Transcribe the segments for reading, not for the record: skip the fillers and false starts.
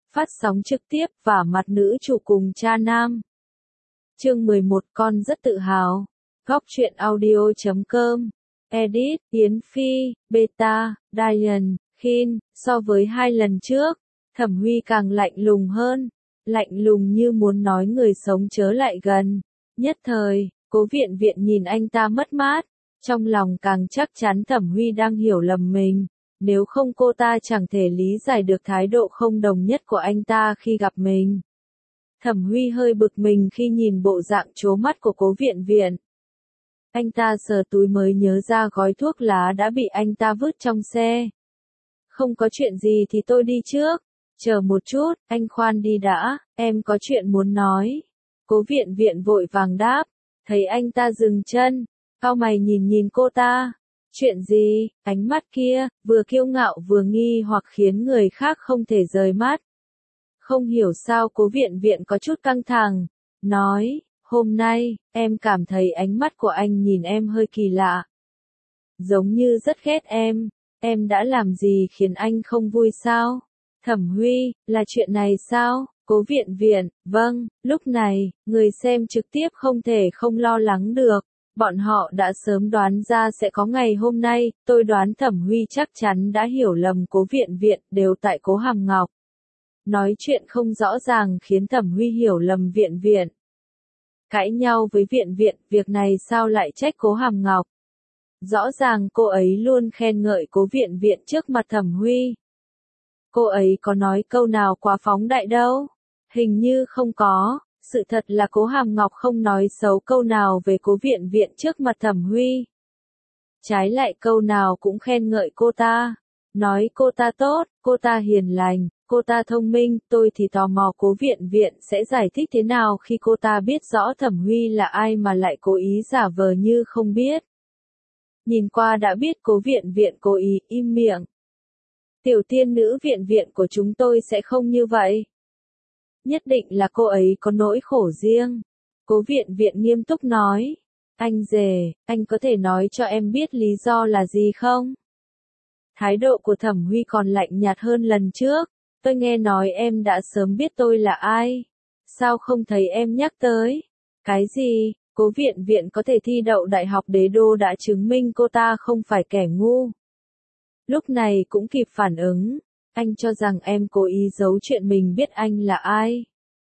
Phát sóng trực tiếp vả mặt nữ chủ cùng cha nam. Chương 11 con rất tự hào. Góc truyện audio.com. Edit, Yến Phi, Beta, Diane, Khin. So với 2 lần trước, Thẩm Huy càng lạnh lùng hơn. Lạnh lùng như muốn nói người sống chớ lại gần. Nhất thời, Cố Viện Viện nhìn anh ta mất mát. Trong lòng càng chắc chắn Thẩm Huy đang hiểu lầm mình. Nếu không cô ta chẳng thể lý giải được thái độ không đồng nhất của anh ta khi gặp mình. Thẩm Huy hơi bực mình khi nhìn bộ dạng trố mắt của Cố Viện Viện. Anh ta sờ túi mới nhớ ra gói thuốc lá đã bị anh ta vứt trong xe. Không có chuyện gì thì tôi đi trước. Chờ một chút, anh khoan đi đã, em có chuyện muốn nói. Cố Viện Viện vội vàng đáp. Thấy anh ta dừng chân, cau mày nhìn cô ta. Chuyện gì? Ánh mắt kia, vừa kiêu ngạo vừa nghi hoặc khiến người khác không thể rời mắt. Không hiểu sao Cố Viện Viện có chút căng thẳng. Nói, hôm nay, em cảm thấy ánh mắt của anh nhìn em hơi kỳ lạ. Giống như rất ghét em đã làm gì khiến anh không vui sao? Thẩm Huy, là chuyện này sao? Cố Viện Viện, vâng, lúc này, người xem trực tiếp không thể không lo lắng được. Bọn họ đã sớm đoán ra sẽ có ngày hôm nay, tôi đoán Thẩm Huy chắc chắn đã hiểu lầm Cố Viện Viện đều tại Cố Hàm Ngọc. Nói chuyện không rõ ràng khiến Thẩm Huy hiểu lầm Viện Viện. Cãi nhau với Viện Viện, việc này sao lại trách Cố Hàm Ngọc? Rõ ràng cô ấy luôn khen ngợi Cố Viện Viện trước mặt Thẩm Huy. Cô ấy có nói câu nào quá phóng đại đâu? Hình như không có. Sự thật là Cố Hàm Ngọc không nói xấu câu nào về Cố Viện Viện trước mặt Thẩm Huy. Trái lại câu nào cũng khen ngợi cô ta. Nói cô ta tốt, cô ta hiền lành, cô ta thông minh. Tôi thì tò mò Cố Viện Viện sẽ giải thích thế nào khi cô ta biết rõ Thẩm Huy là ai mà lại cố ý giả vờ như không biết. Nhìn qua đã biết Cố Viện Viện cố ý im miệng. Tiểu tiên nữ Viện Viện của chúng tôi sẽ không như vậy. Nhất định là cô ấy có nỗi khổ riêng. Cố Viện Viện nghiêm túc nói. Anh rể, anh có thể nói cho em biết lý do là gì không? Thái độ của Thẩm Huy còn lạnh nhạt hơn lần trước. Tôi nghe nói em đã sớm biết tôi là ai. Sao không thấy em nhắc tới? Cái gì? Cố Viện Viện có thể thi đậu đại học đế đô đã chứng minh cô ta không phải kẻ ngu. Lúc này cũng kịp phản ứng. Anh cho rằng em cố ý giấu chuyện mình biết anh là ai.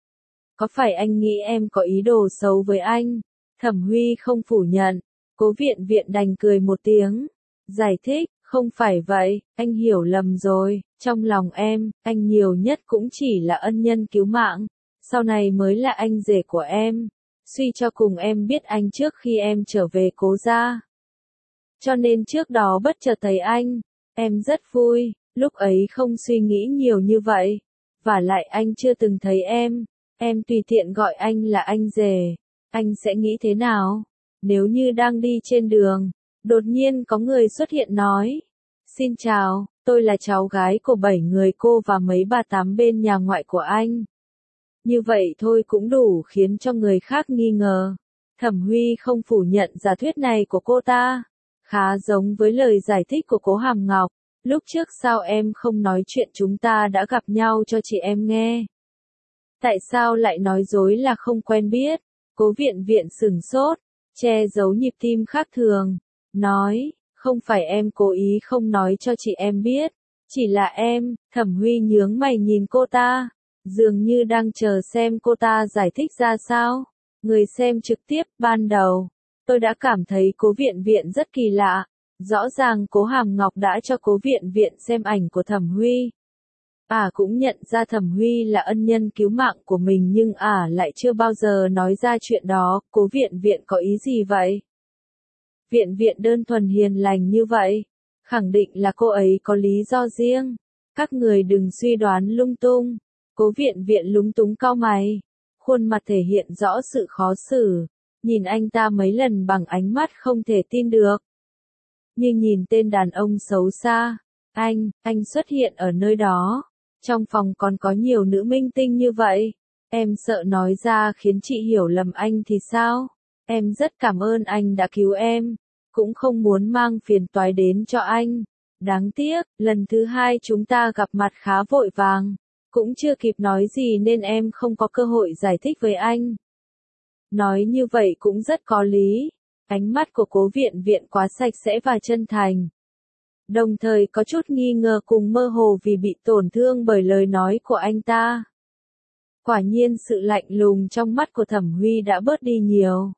Có phải anh nghĩ em có ý đồ xấu với anh? Thẩm Huy không phủ nhận. Cố Viện Viện đành cười một tiếng. Giải thích, không phải vậy, anh hiểu lầm rồi. Trong lòng em, anh nhiều nhất cũng chỉ là ân nhân cứu mạng. Sau này mới là anh rể của em. Suy cho cùng em biết anh trước khi em trở về Cố gia. Cho nên trước đó bất chợt thấy anh, em rất vui. Lúc ấy không suy nghĩ nhiều như vậy. Vả lại anh chưa từng thấy em tùy tiện gọi anh là anh rể. Anh sẽ nghĩ thế nào? Nếu như đang đi trên đường, đột nhiên có người xuất hiện nói. Xin chào, tôi là cháu gái của 7 người cô và mấy bà tám bên nhà ngoại của anh. Như vậy thôi cũng đủ khiến cho người khác nghi ngờ. Thẩm Huy không phủ nhận giả thuyết này của cô ta. Khá giống với lời giải thích của Cố Hàm Ngọc. Lúc trước sao em không nói chuyện chúng ta đã gặp nhau cho chị em nghe? Tại sao lại nói dối là không quen biết? Cố Viện Viện sửng sốt, che giấu nhịp tim khác thường. Nói, không phải em cố ý không nói cho chị em biết. Chỉ là em, Thẩm Huy nhướng mày nhìn cô ta. Dường như đang chờ xem cô ta giải thích ra sao. Người xem trực tiếp, ban đầu. Tôi đã cảm thấy Cố Viện Viện rất kỳ lạ. Rõ ràng Cố Hàm Ngọc đã cho Cố Viện Viện xem ảnh của Thẩm Huy. Cũng nhận ra Thẩm Huy là ân nhân cứu mạng của mình nhưng lại chưa bao giờ nói ra chuyện đó. Cố Viện Viện có ý gì vậy? Viện Viện đơn thuần hiền lành như vậy. Khẳng định là cô ấy có lý do riêng. Các người đừng suy đoán lung tung. Cố Viện Viện lúng túng cau mày. Khuôn mặt thể hiện rõ sự khó xử. Nhìn anh ta mấy lần bằng ánh mắt không thể tin được. Như nhìn tên đàn ông xấu xa. Anh xuất hiện ở nơi đó. Trong phòng còn có nhiều nữ minh tinh như vậy. Em sợ nói ra khiến chị hiểu lầm anh thì sao? Em rất cảm ơn anh đã cứu em. Cũng không muốn mang phiền toái đến cho anh. Đáng tiếc, lần thứ 2 chúng ta gặp mặt khá vội vàng. Cũng chưa kịp nói gì nên em không có cơ hội giải thích với anh. Nói như vậy cũng rất có lý. Ánh mắt của Cố Viện Viện quá sạch sẽ và chân thành. Đồng thời có chút nghi ngờ cùng mơ hồ vì bị tổn thương bởi lời nói của anh ta. Quả nhiên sự lạnh lùng trong mắt của Thẩm Huy đã bớt đi nhiều.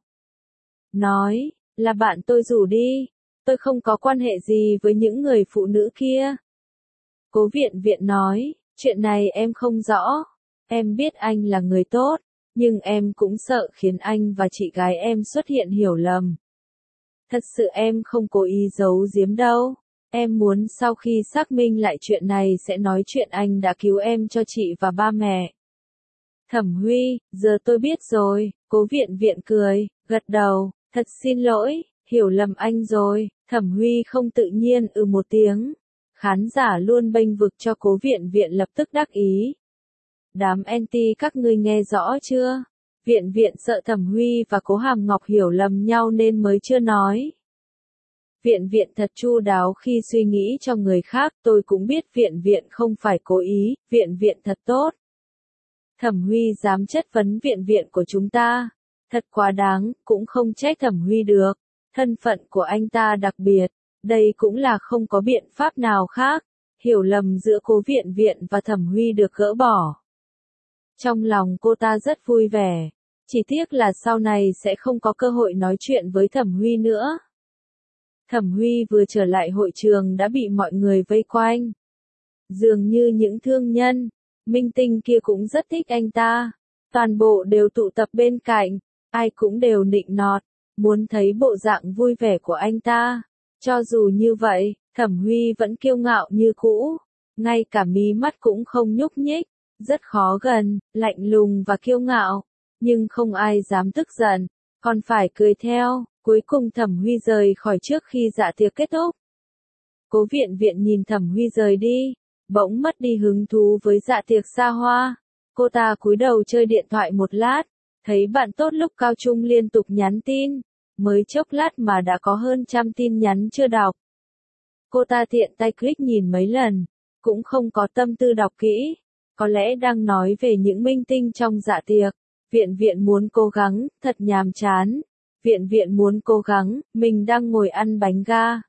Nói, là bạn tôi rủ đi, tôi không có quan hệ gì với những người phụ nữ kia. Cố Viện Viện nói, chuyện này em không rõ, em biết anh là người tốt, nhưng em cũng sợ khiến anh và chị gái em xuất hiện hiểu lầm. Thật sự em không cố ý giấu giếm đâu, em muốn sau khi xác minh lại chuyện này sẽ nói chuyện anh đã cứu em cho chị và ba mẹ. Thẩm Huy, giờ tôi biết rồi, Cố Viện Viện cười, gật đầu, thật xin lỗi, hiểu lầm anh rồi, Thẩm Huy không tự nhiên một tiếng. Khán giả luôn bênh vực cho Cố Viện Viện lập tức đắc ý. Đám anti các ngươi nghe rõ chưa? Viện Viện sợ Thẩm Huy và Cố Hàm Ngọc hiểu lầm nhau nên mới chưa nói. Viện Viện thật chu đáo khi suy nghĩ cho người khác, tôi cũng biết Viện Viện không phải cố ý, Viện Viện thật tốt. Thẩm Huy dám chất vấn Viện Viện của chúng ta, thật quá đáng, cũng không trách Thẩm Huy được, thân phận của anh ta đặc biệt, đây cũng là không có biện pháp nào khác, hiểu lầm giữa Cố Viện Viện và Thẩm Huy được gỡ bỏ. Trong lòng cô ta rất vui vẻ, chỉ tiếc là sau này sẽ không có cơ hội nói chuyện với Thẩm Huy nữa. Thẩm Huy vừa trở lại hội trường đã bị mọi người vây quanh. Dường như những thương nhân, minh tinh kia cũng rất thích anh ta. Toàn bộ đều tụ tập bên cạnh, ai cũng đều nịnh nọt, muốn thấy bộ dạng vui vẻ của anh ta. Cho dù như vậy, Thẩm Huy vẫn kiêu ngạo như cũ, ngay cả mí mắt cũng không nhúc nhích, rất khó gần, lạnh lùng và kiêu ngạo, nhưng không ai dám tức giận, còn phải cười theo. Cuối cùng Thẩm Huy rời khỏi trước khi dạ tiệc kết thúc. Cố Viện Viện nhìn Thẩm Huy rời đi, bỗng mất đi hứng thú với dạ tiệc xa hoa. Cô ta cúi đầu chơi điện thoại một lát, thấy bạn tốt lúc cao trung liên tục nhắn tin, mới chốc lát mà đã có hơn 100 tin nhắn chưa đọc. Cô ta tiện tay click nhìn mấy lần, cũng không có tâm tư đọc kỹ, có lẽ đang nói về những minh tinh trong dạ tiệc. Viện Viện muốn cố gắng, thật nhàm chán. Viện Viện muốn cố gắng, mình đang ngồi ăn bánh ga.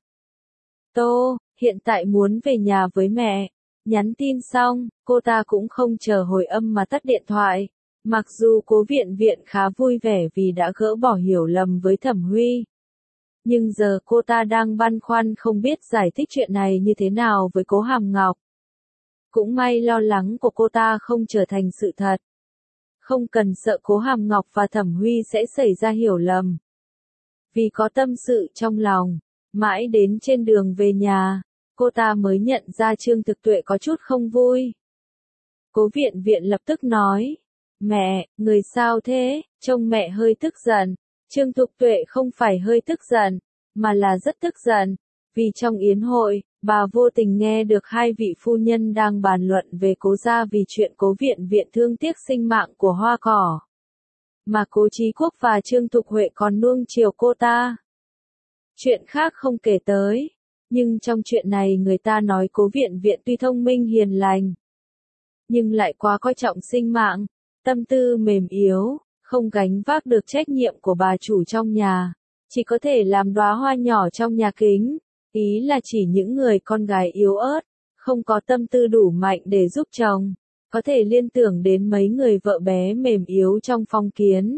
Tô, hiện tại muốn về nhà với mẹ. Nhắn tin xong, cô ta cũng không chờ hồi âm mà tắt điện thoại. Mặc dù Cố Viện Viện khá vui vẻ vì đã gỡ bỏ hiểu lầm với Thẩm Huy. Nhưng giờ cô ta đang băn khoăn không biết giải thích chuyện này như thế nào với Cố Hàm Ngọc. Cũng may lo lắng của cô ta không trở thành sự thật. Không cần sợ Cố Hàm Ngọc và Thẩm Huy sẽ xảy ra hiểu lầm. Vì có tâm sự trong lòng, mãi đến trên đường về nhà, cô ta mới nhận ra Trương Thực Tuệ có chút không vui. Cố Viện Viện lập tức nói, mẹ, người sao thế, trông mẹ hơi tức giận. Trương Thực Tuệ không phải hơi tức giận, mà là rất tức giận, vì trong yến hội, bà vô tình nghe được hai vị phu nhân đang bàn luận về Cố gia vì chuyện Cố Viện Viện thương tiếc sinh mạng của Hoa Cỏ. Mà Cố Chí Quốc và Trương Thục Huệ còn nuông chiều cô ta. Chuyện khác không kể tới, nhưng trong chuyện này người ta nói Cố Viện Viện tuy thông minh hiền lành, nhưng lại quá coi trọng sinh mạng, tâm tư mềm yếu, không gánh vác được trách nhiệm của bà chủ trong nhà, chỉ có thể làm đóa hoa nhỏ trong nhà kính, ý là chỉ những người con gái yếu ớt, không có tâm tư đủ mạnh để giúp chồng, có thể liên tưởng đến mấy người vợ bé mềm yếu trong phong kiến.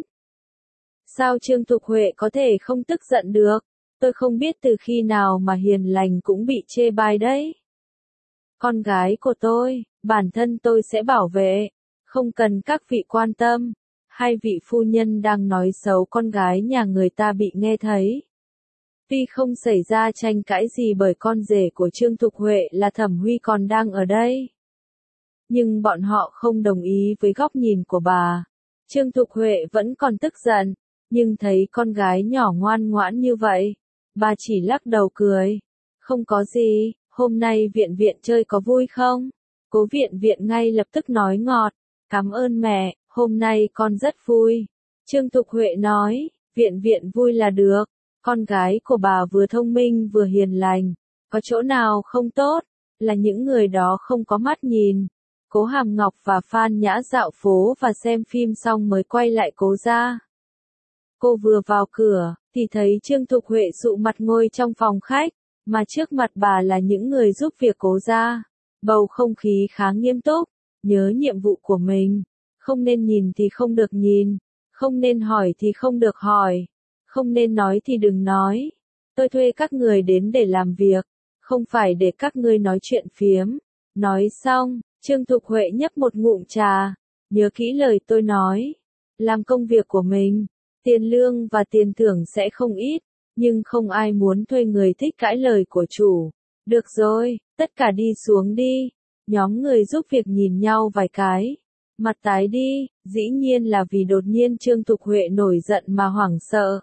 Sao Trương Thục Huệ có thể không tức giận được? Tôi không biết từ khi nào mà hiền lành cũng bị chê bai đấy. Con gái của tôi, bản thân tôi sẽ bảo vệ, không cần các vị quan tâm. Hai vị phu nhân đang nói xấu con gái nhà người ta bị nghe thấy. Tuy không xảy ra tranh cãi gì bởi con rể của Trương Thục Huệ là Thẩm Huy còn đang ở đây. Nhưng bọn họ không đồng ý với góc nhìn của bà. Trương Thục Huệ vẫn còn tức giận, nhưng thấy con gái nhỏ ngoan ngoãn như vậy, bà chỉ lắc đầu cười. Không có gì, hôm nay Viện Viện chơi có vui không? Cố Viện Viện ngay lập tức nói ngọt, cảm ơn mẹ, hôm nay con rất vui. Trương Thục Huệ nói, Viện Viện vui là được, con gái của bà vừa thông minh vừa hiền lành, có chỗ nào không tốt, là những người đó không có mắt nhìn. Cố Hàm Ngọc và Phan Nhã dạo phố và xem phim xong mới quay lại Cố gia. Cô vừa vào cửa, thì thấy Trương Thục Huệ sụ mặt ngồi trong phòng khách, mà trước mặt bà là những người giúp việc Cố gia. Bầu không khí khá nghiêm túc, nhớ nhiệm vụ của mình. Không nên nhìn thì không được nhìn, không nên hỏi thì không được hỏi, không nên nói thì đừng nói. Tôi thuê các người đến để làm việc, không phải để các ngươi nói chuyện phiếm. Nói xong, Trương Thục Huệ nhấp một ngụm trà, nhớ kỹ lời tôi nói. Làm công việc của mình, tiền lương và tiền thưởng sẽ không ít, nhưng không ai muốn thuê người thích cãi lời của chủ. Được rồi, tất cả đi xuống đi. Nhóm người giúp việc nhìn nhau vài cái. Mặt tái đi, dĩ nhiên là vì đột nhiên Trương Thục Huệ nổi giận mà hoảng sợ.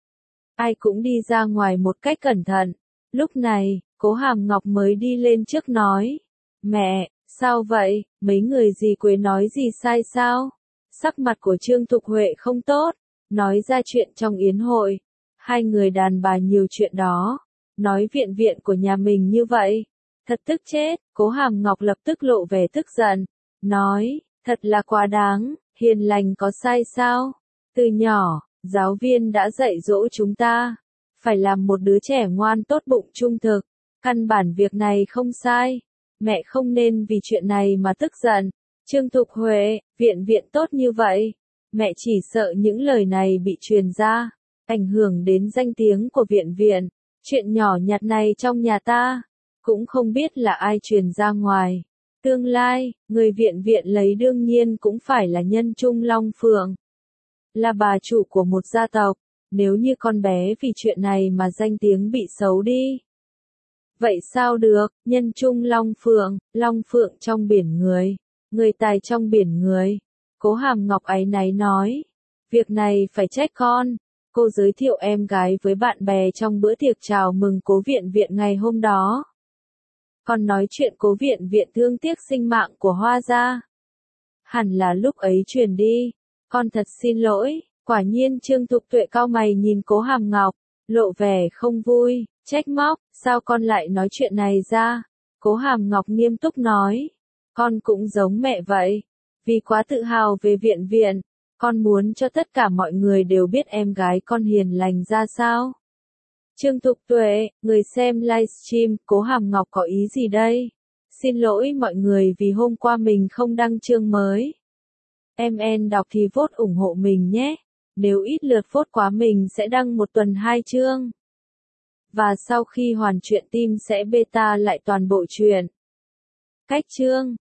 Ai cũng đi ra ngoài một cách cẩn thận. Lúc này, Cố Hàm Ngọc mới đi lên trước nói. Mẹ, sao vậy, mấy người dì Quế nói gì sai sao? Sắc mặt của Trương Thục Huệ không tốt, nói ra chuyện trong yến hội. Hai người đàn bà nhiều chuyện đó, nói viện viện của nhà mình như vậy. Thật tức chết, Cố Hàm Ngọc lập tức lộ vẻ tức giận, nói, thật là quá đáng, hiền lành có sai sao? Từ nhỏ, giáo viên đã dạy dỗ chúng ta, phải làm một đứa trẻ ngoan tốt bụng trung thực, căn bản việc này không sai. Mẹ không nên vì chuyện này mà tức giận. Trương Thục Huệ, viện viện tốt như vậy. Mẹ chỉ sợ những lời này bị truyền ra, ảnh hưởng đến danh tiếng của viện viện. Chuyện nhỏ nhặt này trong nhà ta, cũng không biết là ai truyền ra ngoài. Tương lai, người viện viện lấy đương nhiên cũng phải là nhân trung long phượng. Là bà chủ của một gia tộc, nếu như con bé vì chuyện này mà danh tiếng bị xấu đi. Vậy sao được, nhân trung long phượng trong biển người tài trong biển người. Cố Hàm Ngọc áy náy nói, việc này phải trách con. Cô giới thiệu em gái với bạn bè trong bữa tiệc chào mừng Cố viện viện ngày hôm đó. Con nói chuyện Cố viện viện thương tiếc sinh mạng của Hoa gia. Hẳn là lúc ấy truyền đi, con thật xin lỗi. Quả nhiên Trương Thục Tuệ cau mày nhìn Cố Hàm Ngọc, lộ vẻ không vui, trách móc, sao con lại nói chuyện này ra? Cố Hàm Ngọc nghiêm túc nói, con cũng giống mẹ vậy, vì quá tự hào về viện viện, con muốn cho tất cả mọi người đều biết em gái con hiền lành ra sao. Trương Thục Tuệ, người xem livestream, Cố Hàm Ngọc có ý gì đây? Xin lỗi mọi người vì hôm qua mình không đăng chương mới. Em đọc thì vote ủng hộ mình nhé. Nếu ít lượt vote quá mình sẽ đăng một tuần 2 chương. Và sau khi hoàn truyện team sẽ beta lại toàn bộ truyện. Cách chương